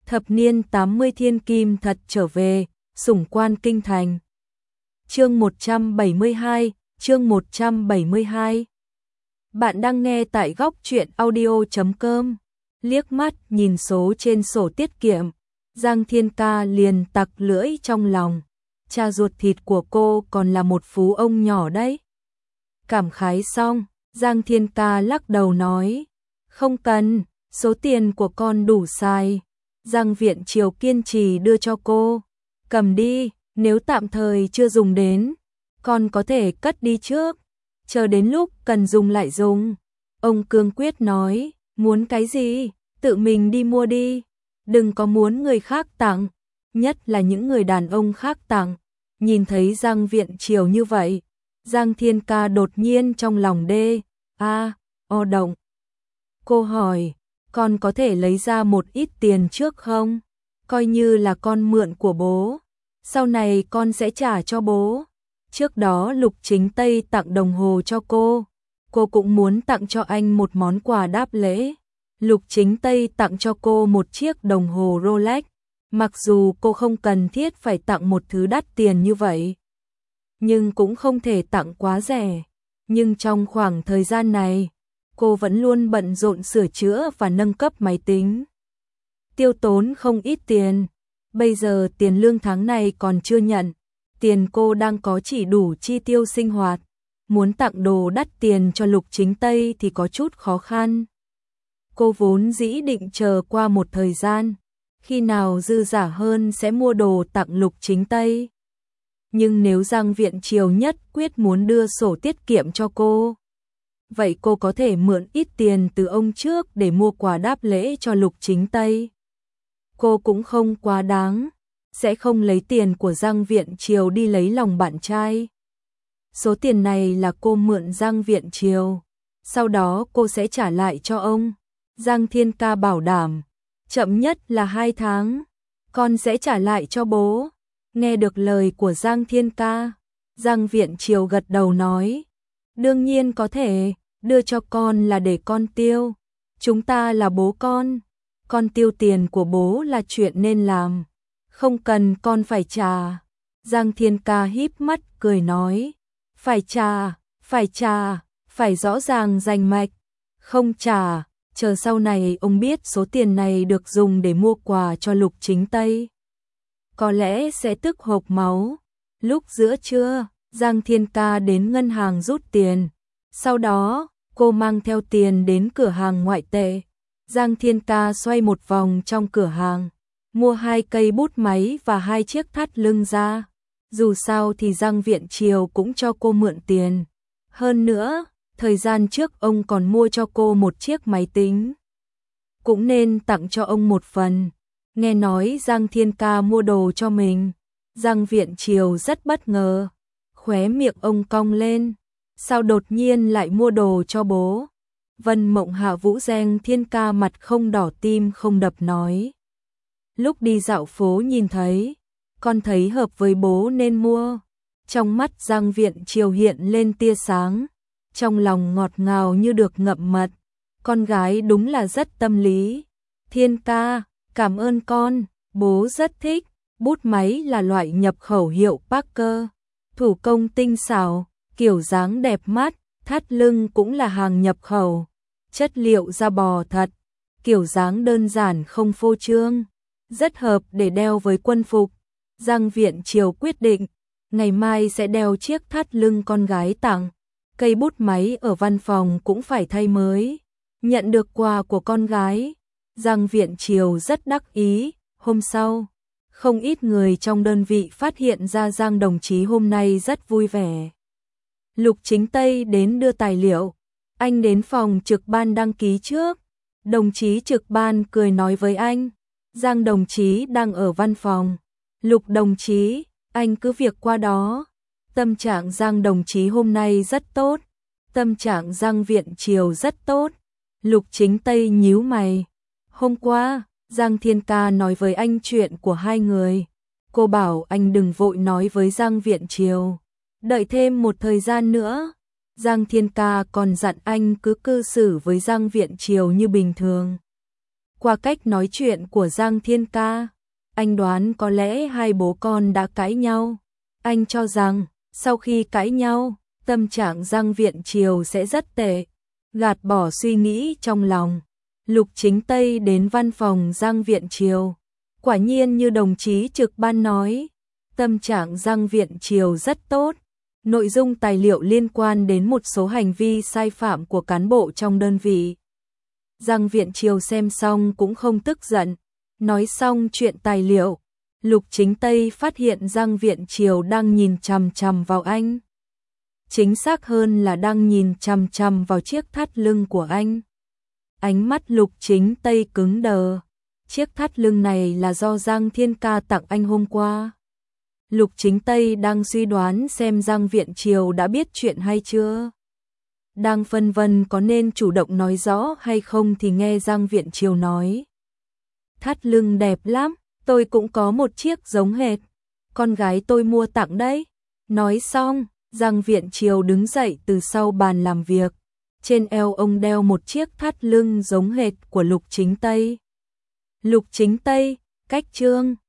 Thập niên 80 thiên kim thật trở về, sủng quan kinh thành. Chương 172, chương 172. Bạn đang nghe tại góc truyện audio.com. Liếc mắt nhìn số trên sổ tiết kiệm, Giang Thiên Ca liền tặc lưỡi trong lòng. Cha ruột thịt của cô còn là một phú ông nhỏ đấy. Cảm khái xong, Giang Thiên Ca lắc đầu nói, không cần, số tiền của con đủ xài. Giang Viễn Triều kiên trì đưa cho cô, cầm đi, nếu tạm thời chưa dùng đến, con có thể cất đi trước, chờ đến lúc cần dùng lại dùng. Ông cương quyết nói, muốn cái gì, tự mình đi mua đi, đừng có muốn người khác tặng, nhất là những người đàn ông khác tặng. Nhìn thấy Giang Viễn Triều như vậy, Giang Thiên Ca đột nhiên trong lòng động. Cô hỏi, con có thể lấy ra một ít tiền trước không? Coi như là con mượn của bố, sau này con sẽ trả cho bố. Trước đó Lục Chính Tây tặng đồng hồ cho cô cũng muốn tặng cho anh một món quà đáp lễ. Lục Chính Tây tặng cho cô một chiếc đồng hồ Rolex, mặc dù cô không cần thiết phải tặng một thứ đắt tiền như vậy, nhưng cũng không thể tặng quá rẻ. Nhưng trong khoảng thời gian này, cô vẫn luôn bận rộn sửa chữa và nâng cấp máy tính, tiêu tốn không ít tiền. Bây giờ tiền lương tháng này còn chưa nhận, tiền cô đang có chỉ đủ chi tiêu sinh hoạt, muốn tặng đồ đắt tiền cho Lục Chính Tây thì có chút khó khăn. Cô vốn dĩ định chờ qua một thời gian, khi nào dư giả hơn sẽ mua đồ tặng Lục Chính Tây. Nhưng nếu Giang Viễn Triều nhất quyết muốn đưa sổ tiết kiệm cho cô, vậy cô có thể mượn ít tiền từ ông trước để mua quà đáp lễ cho Lục Chính Tây. Cô cũng không quá đáng, sẽ không lấy tiền của Giang Viễn Triều đi lấy lòng bạn trai. Số tiền này là cô mượn Giang Viễn Triều, sau đó cô sẽ trả lại cho ông. Giang Thiên Ca bảo đảm, chậm nhất là 2 tháng, con sẽ trả lại cho bố. Nghe được lời của Giang Thiên Ca, Giang Viễn Triều gật đầu nói, đương nhiên có thể, đưa cho con là để con tiêu. Chúng ta là bố con tiêu tiền của bố là chuyện nên làm, không cần con phải trả. Giang Thiên Ca híp mắt cười nói, phải trả, phải rõ ràng rành mạch, không trả, chờ sau này ông biết số tiền này được dùng để mua quà cho Lục Chính Tây, có lẽ sẽ tức hộc máu. Lúc giữa trưa, Giang Thiên Ca đến ngân hàng rút tiền, sau đó cô mang theo tiền đến cửa hàng ngoại tệ. Giang Thiên Ca xoay một vòng trong cửa hàng, mua 2 cây bút máy và 2 chiếc thắt lưng ra. Dù sao thì Giang Viễn Triều cũng cho cô mượn tiền. Hơn nữa, thời gian trước ông còn mua cho cô một chiếc máy tính, cũng nên tặng cho ông một phần. Nghe nói Giang Thiên Ca mua đồ cho mình, Giang Viễn Triều rất bất ngờ, khóe miệng ông cong lên, sao đột nhiên lại mua đồ cho bố? Vân Mộng Hạ Vũ Giang Thiên Ca mặt không đỏ tim không đập nói, lúc đi dạo phố nhìn thấy, con thấy hợp với bố nên mua. Trong mắt Giang Viễn Triều hiện lên tia sáng, trong lòng ngọt ngào như được ngậm mật, con gái đúng là rất tâm lý. Thiên Ca, cảm ơn con, bố rất thích. Bút máy là loại nhập khẩu hiệu Parker, thủ công tinh xảo, kiểu dáng đẹp mắt. Thắt lưng cũng là hàng nhập khẩu, chất liệu da bò thật, kiểu dáng đơn giản không phô trương, rất hợp để đeo với quân phục. Giang Viễn Triều quyết định, ngày mai sẽ đeo chiếc thắt lưng con gái tặng. Cây bút máy ở văn phòng cũng phải thay mới. Nhận được quà của con gái, Giang Viễn Triều rất đắc ý. Hôm sau, không ít người trong đơn vị phát hiện ra Giang đồng chí hôm nay rất vui vẻ. Lục Chính Tây đến đưa tài liệu, anh đến phòng trực ban đăng ký trước. Đồng chí trực ban cười nói với anh, Giang đồng chí đang ở văn phòng. Lục đồng chí, anh cứ việc qua đó. Tâm trạng Giang đồng chí hôm nay rất tốt, tâm trạng Giang Viễn Triều rất tốt. Lục Chính Tây nhíu mày, hôm qua Giang Thiên Ca nói với anh chuyện của hai người, cô bảo anh đừng vội nói với Giang Viễn Triều, đợi thêm một thời gian nữa. Giang Thiên Ca còn dặn anh cứ cư xử với Giang Viễn Triều như bình thường. Qua cách nói chuyện của Giang Thiên Ca, anh đoán có lẽ hai bố con đã cãi nhau. Anh cho rằng, sau khi cãi nhau, tâm trạng Giang Viễn Triều sẽ rất tệ. Gạt bỏ suy nghĩ trong lòng, Lục Chính Tây đến văn phòng Giang Viễn Triều. Quả nhiên như đồng chí trực ban nói, tâm trạng Giang Viễn Triều rất tốt. Nội dung tài liệu liên quan đến một số hành vi sai phạm của cán bộ trong đơn vị. Giang Viễn Triều xem xong cũng không tức giận. Nói xong chuyện tài liệu, Lục Chính Tây phát hiện Giang Viễn Triều đang nhìn chằm chằm vào anh. Chính xác hơn là đang nhìn chằm chằm vào chiếc thắt lưng của anh. Ánh mắt Lục Chính Tây cứng đờ. Chiếc thắt lưng này là do Giang Thiên Ca tặng anh hôm qua. Lục Chính Tây đang suy đoán xem Giang Viễn Triều đã biết chuyện hay chưa. Đang phân vân có nên chủ động nói rõ hay không thì nghe Giang Viễn Triều nói. Thắt lưng đẹp lắm, tôi cũng có một chiếc giống hệt. Con gái tôi mua tặng đấy. Nói xong, Giang Viễn Triều đứng dậy từ sau bàn làm việc. Trên eo ông đeo một chiếc thắt lưng giống hệt của Lục Chính Tây. Lục Chính Tây, cách chương